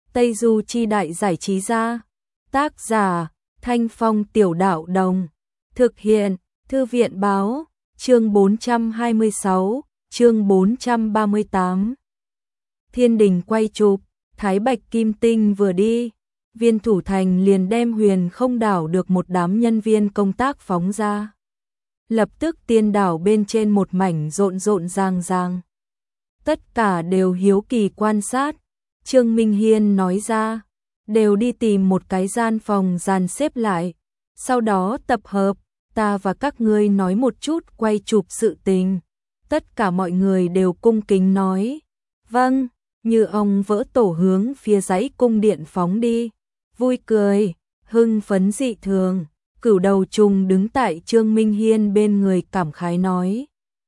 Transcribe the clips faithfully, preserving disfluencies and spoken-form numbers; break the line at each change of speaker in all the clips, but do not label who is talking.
Tây Du Chi Đại Giải Trí Gia. Tác giả, Thanh Phong Tiểu Đạo Đồng. Thực hiện, Thư viện Báo. Chương bốn trăm hai mươi sáu, chương bốn trăm ba mươi tám. Thiên Đình quay chụp, Thái Bạch Kim Tinh vừa đi, Viên Thủ Thành liền đem Huyền Không đảo được một đám nhân viên công tác phóng ra. Lập tức tiên đảo bên trên một mảnh rộn rộn ràng ràng. Tất cả đều hiếu kỳ quan sát. Trương Minh Hiên nói ra, đều đi tìm một cái gian phòng dàn xếp lại, sau đó tập hợp, ta và các ngươi nói một chút quay chụp sự tình. Tất cả mọi người đều cung kính nói, vâng, như ông vỡ tổ hướng phía dãy cung điện phóng đi, vui cười, hưng phấn dị thường. Cửu Đầu Trùng đứng tại Trương Minh Hiên bên người cảm khái nói,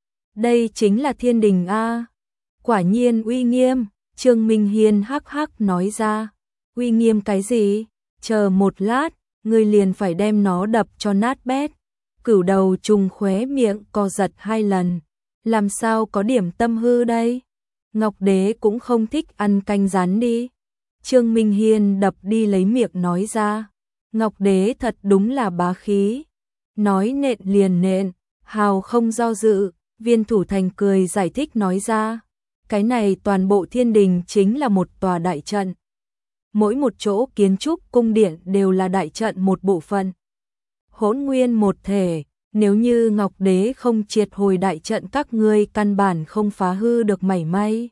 đây chính là Thiên Đình a, quả nhiên uy nghiêm. Trương Minh Hiên hắc hắc nói ra, uy nghiêm cái gì, chờ một lát, ngươi liền phải đem nó đập cho nát bét. Cửu Đầu Trùng khóe miệng co giật hai lần, làm sao có điểm tâm hư đây, Ngọc Đế cũng không thích ăn canh rán đi. Trương Minh Hiên đập đi lấy miệng nói ra, Ngọc Đế thật đúng là bá khí, nói nện liền nện, hào không do dự. Viên Thủ Thành cười giải thích nói ra, cái này toàn bộ Thiên Đình chính là một tòa đại trận. Mỗi một chỗ kiến trúc cung điện đều là đại trận một bộ phận. Hỗn nguyên một thể, nếu như Ngọc Đế không triệt hồi đại trận các ngươi căn bản không phá hư được mảy may.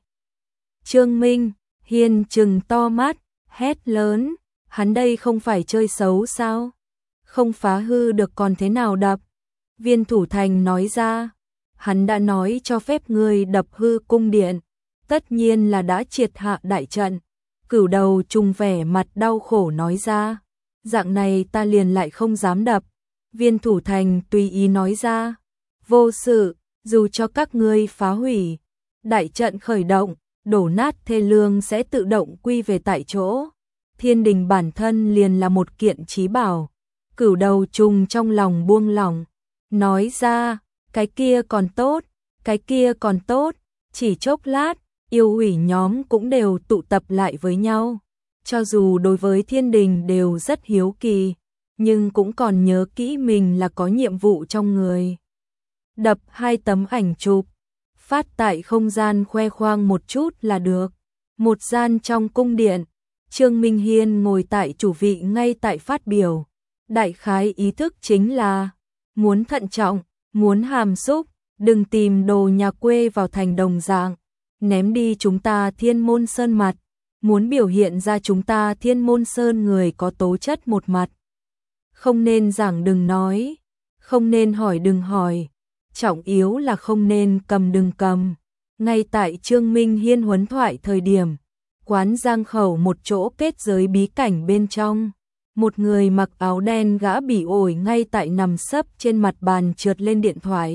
Trương Minh Hiên trừng to mắt, hét lớn, hắn đây không phải chơi xấu sao? Không phá hư được còn thế nào đập? Viên Thủ Thành nói ra, hắn đã nói cho phép ngươi đập hư cung điện, tất nhiên là đã triệt hạ đại trận. Cửu Đầu Trùng vẻ mặt đau khổ nói ra, dạng này ta liền lại không dám đập. Viên Thủ Thành tùy ý nói ra, vô sự, dù cho các ngươi phá hủy, đại trận khởi động, đổ nát thê lương sẽ tự động quy về tại chỗ. Thiên Đình bản thân liền là một kiện chí bảo. Cửu Đầu Trùng trong lòng buông lỏng, nói ra, cái kia còn tốt, cái kia còn tốt. Chỉ chốc lát, yêu hủy nhóm cũng đều tụ tập lại với nhau. Cho dù đối với Thiên Đình đều rất hiếu kỳ, nhưng cũng còn nhớ kỹ mình là có nhiệm vụ trong người. Đập hai tấm ảnh chụp, phát tại không gian khoe khoang một chút là được. Một gian trong cung điện, Trương Minh Hiên ngồi tại chủ vị ngay tại phát biểu. Đại khái ý thức chính là, muốn thận trọng, muốn hàm xúc, đừng tìm đồ nhà quê vào thành đồng dạng, ném đi chúng ta Thiên Môn Sơn mặt, muốn biểu hiện ra chúng ta Thiên Môn Sơn người có tố chất một mặt. Không nên giảng đừng nói, không nên hỏi đừng hỏi, trọng yếu là không nên cầm đừng cầm. Ngay tại Trương Minh Hiên huấn thoại thời điểm, quán Giang Khẩu một chỗ kết giới bí cảnh bên trong, một người mặc áo đen gã bỉ ổi ngay tại nằm sấp trên mặt bàn trượt lên điện thoại.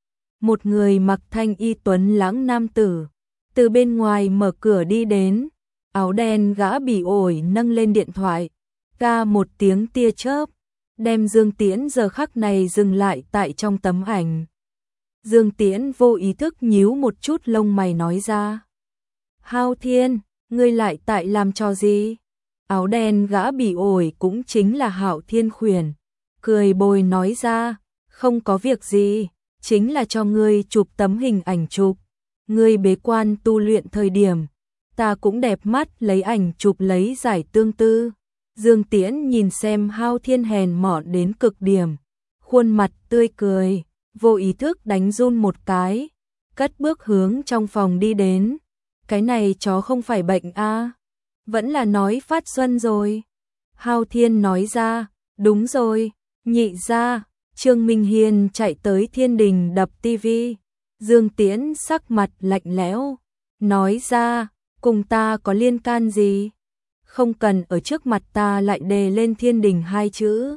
Một người mặc thanh y tuấn lãng nam tử, từ bên ngoài mở cửa đi đến, áo đen gã bỉ ổi nâng lên điện thoại, ca một tiếng tia chớp, đem Dương Tiễn giờ khắc này dừng lại tại trong tấm ảnh. Dương Tiễn vô ý thức nhíu một chút lông mày nói ra, Hao Thiên, ngươi lại tại làm trò gì? Áo đen gã bỉ ổi cũng chính là Hạo Thiên Khuyển, cười bồi nói ra, không có việc gì, chính là cho ngươi chụp tấm hình ảnh chụp. Ngươi bế quan tu luyện thời điểm, ta cũng đẹp mắt lấy ảnh chụp lấy giải tương tư. Dương Tiễn nhìn xem Hao Thiên hèn mọn đến cực điểm, khuôn mặt tươi cười, vô ý thức đánh run một cái, cất bước hướng trong phòng đi đến. Cái này chó không phải bệnh a, à? Vẫn là nói phát xuân rồi. Hao Thiên nói ra, đúng rồi, nhị ra. Trương Minh Hiên chạy tới Thiên Đình đập tivi. Dương Tiễn sắc mặt lạnh lẽo, nói ra, cùng ta có liên can gì? Không cần ở trước mặt ta lại đề lên Thiên Đình hai chữ.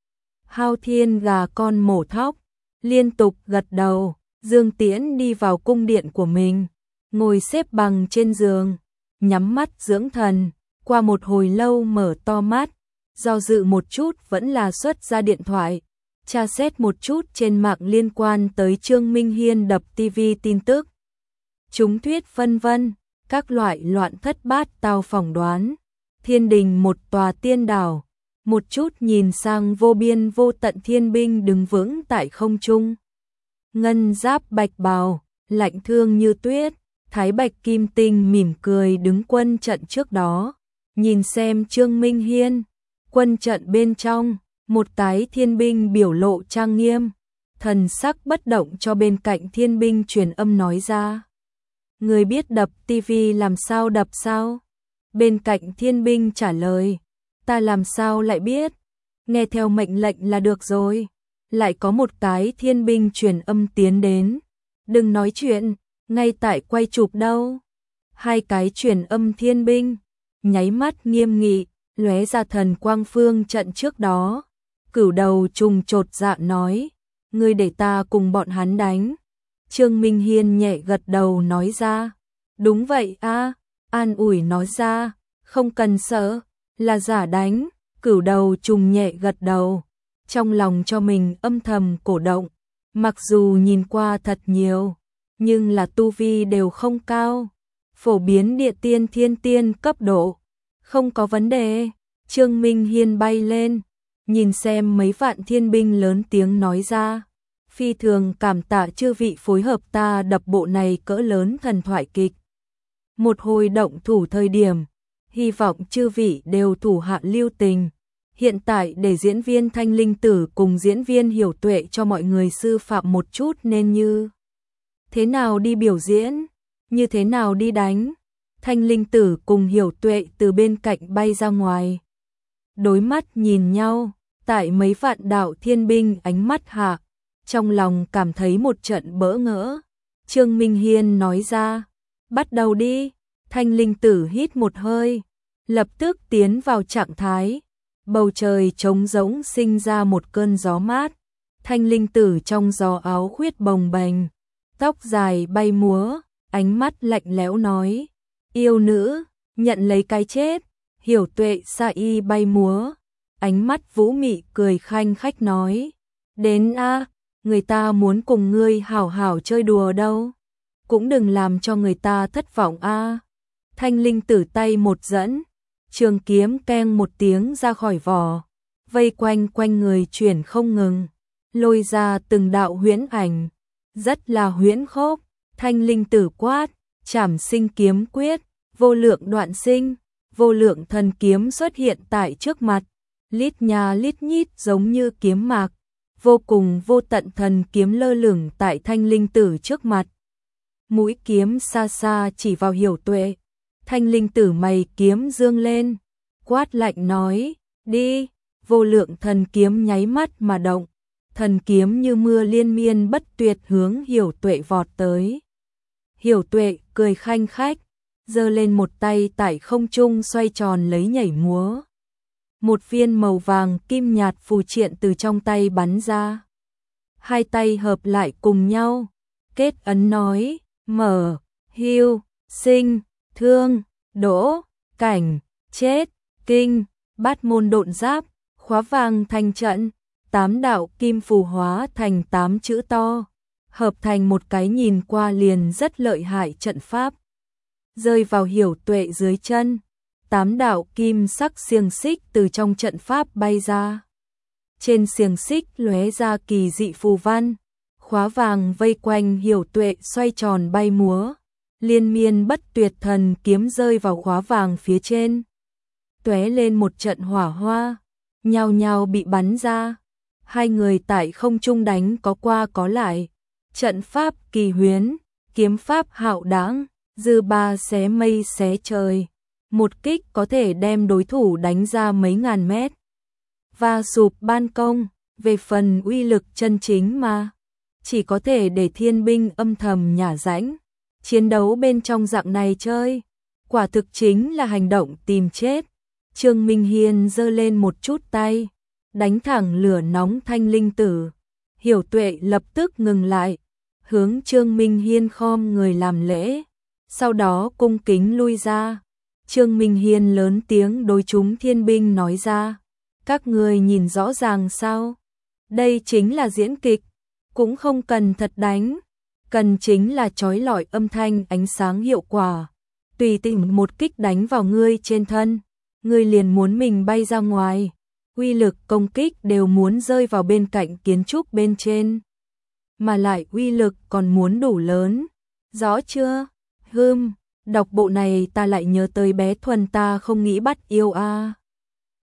Hao Thiên gà con mổ thóc, liên tục gật đầu. Dương Tiễn đi vào cung điện của mình, ngồi xếp bằng trên giường, nhắm mắt dưỡng thần. Qua một hồi lâu mở to mắt, do dự một chút vẫn là xuất ra điện thoại, tra xét một chút trên mạng liên quan tới Trương Minh Hiên đập tivi tin tức. Chúng thuyết vân vân, các loại loạn thất bát tao phỏng đoán. Thiên đình một tòa tiên đảo, một chút nhìn sang vô biên vô tận thiên binh đứng vững tại không trung. Ngân giáp bạch bào, lạnh thương như tuyết, Thái Bạch Kim Tinh mỉm cười đứng quân trận trước đó, nhìn xem Trương Minh Hiên, quân trận bên trong, một tái thiên binh biểu lộ trang nghiêm, thần sắc bất động cho bên cạnh thiên binh truyền âm nói ra. Người biết đập tivi làm sao đập sao? Bên cạnh thiên binh trả lời, ta làm sao lại biết, nghe theo mệnh lệnh là được rồi. Lại có một cái thiên binh truyền âm tiến đến, đừng nói chuyện, ngay tại quay chụp đâu. Hai cái truyền âm thiên binh, nháy mắt nghiêm nghị, lóe ra thần quang phương trận trước đó. Cửu đầu trùng chột dạ nói, ngươi để ta cùng bọn hắn đánh. Trương Minh Hiên nhẹ gật đầu nói ra, đúng vậy a, an ủi nói ra, không cần sợ, là giả đánh. Cửu đầu trùng nhẹ gật đầu, trong lòng cho mình âm thầm cổ động, mặc dù nhìn qua thật nhiều, nhưng là tu vi đều không cao, phổ biến địa tiên thiên tiên cấp độ, không có vấn đề. Trương Minh Hiên bay lên, nhìn xem mấy vạn thiên binh lớn tiếng nói ra, phi thường cảm tạ chư vị phối hợp ta đập bộ này cỡ lớn thần thoại kịch. Một hồi động thủ thời điểm, hy vọng chư vị đều thủ hạ lưu tình. Hiện tại để diễn viên Thanh Linh Tử cùng diễn viên Hiểu Tuệ cho mọi người sư phạm một chút nên như thế nào đi biểu diễn, như thế nào đi đánh. Thanh Linh Tử cùng Hiểu Tuệ từ bên cạnh bay ra ngoài, đối mắt nhìn nhau, tại mấy vạn đạo thiên binh ánh mắt hạ, trong lòng cảm thấy một trận bỡ ngỡ. Trương Minh Hiên nói ra, bắt đầu đi. Thanh Linh Tử hít một hơi, lập tức tiến vào trạng thái. Bầu trời trống rỗng sinh ra một cơn gió mát, Thanh Linh Tử trong gió áo khuyết bồng bềnh, tóc dài bay múa, ánh mắt lạnh lẽo nói, yêu nữ, nhận lấy cái chết. Hiểu Tuệ sa y bay múa, ánh mắt vũ mị cười khanh khách nói, đến a, người ta muốn cùng ngươi hảo hảo chơi đùa đâu, cũng đừng làm cho người ta thất vọng a. Thanh Linh Tử tay một dẫn, trường kiếm keng một tiếng ra khỏi vỏ, vây quanh quanh người chuyển không ngừng, lôi ra từng đạo huyễn ảnh, rất là huyễn khốc. Thanh Linh Tử quát, Trảm Sinh kiếm quyết, vô lượng đoạn sinh, vô lượng thần kiếm xuất hiện tại trước mặt, lít nha lít nhít giống như kiếm mạc, vô cùng vô tận thần kiếm lơ lửng tại Thanh Linh Tử trước mặt. Mũi kiếm xa xa chỉ vào Hiểu Tuệ, Thanh Linh Tử mày kiếm dương lên, quát lạnh nói, đi. Vô lượng thần kiếm nháy mắt mà động, thần kiếm như mưa liên miên bất tuyệt hướng Hiểu Tuệ vọt tới. Hiểu Tuệ cười khanh khách, giơ lên một tay tại không trung xoay tròn lấy nhảy múa. Một viên màu vàng kim nhạt phù triện từ trong tay bắn ra. Hai tay hợp lại cùng nhau, kết ấn nói, mở, hưu, sinh, thương, đỗ, cảnh, chết, kinh, bát môn độn giáp, khóa vàng thành trận, tám đạo kim phù hóa thành tám chữ to, hợp thành một cái nhìn qua liền rất lợi hại trận pháp. Rơi vào Hiểu Tuệ dưới chân, tám đạo kim sắc xiềng xích từ trong trận pháp bay ra. Trên xiềng xích lóe ra kỳ dị phù văn, khóa vàng vây quanh Hiểu Tuệ xoay tròn bay múa, liên miên bất tuyệt thần kiếm rơi vào khóa vàng phía trên, tóe lên một trận hỏa hoa, nhao nhao bị bắn ra. Hai người tại không trung đánh có qua có lại, trận pháp kỳ huyễn, kiếm pháp hạo đãng, dư ba xé mây xé trời, một kích có thể đem đối thủ đánh ra mấy ngàn mét và sụp ban công. Về phần uy lực chân chính mà chỉ có thể để thiên binh âm thầm nhả rãnh. Chiến đấu bên trong dạng này chơi, quả thực chính là hành động tìm chết. Trương Minh Hiên giơ lên một chút tay, đánh thẳng lửa nóng Thanh Linh Tử. Hiểu Tuệ lập tức ngừng lại, hướng Trương Minh Hiên khom người làm lễ, sau đó cung kính lui ra. Trương Minh Hiên lớn tiếng đối chúng thiên binh nói ra, các người nhìn rõ ràng sao? Đây chính là diễn kịch, cũng không cần thật đánh, cần chính là chói lọi âm thanh ánh sáng hiệu quả, tùy tiện một kích đánh vào ngươi trên thân, ngươi liền muốn mình bay ra ngoài, uy lực công kích đều muốn rơi vào bên cạnh kiến trúc bên trên, mà lại uy lực còn muốn đủ lớn, rõ chưa? Hừm, đọc bộ này ta lại nhớ tới bé Thuần ta không nghĩ bắt yêu a.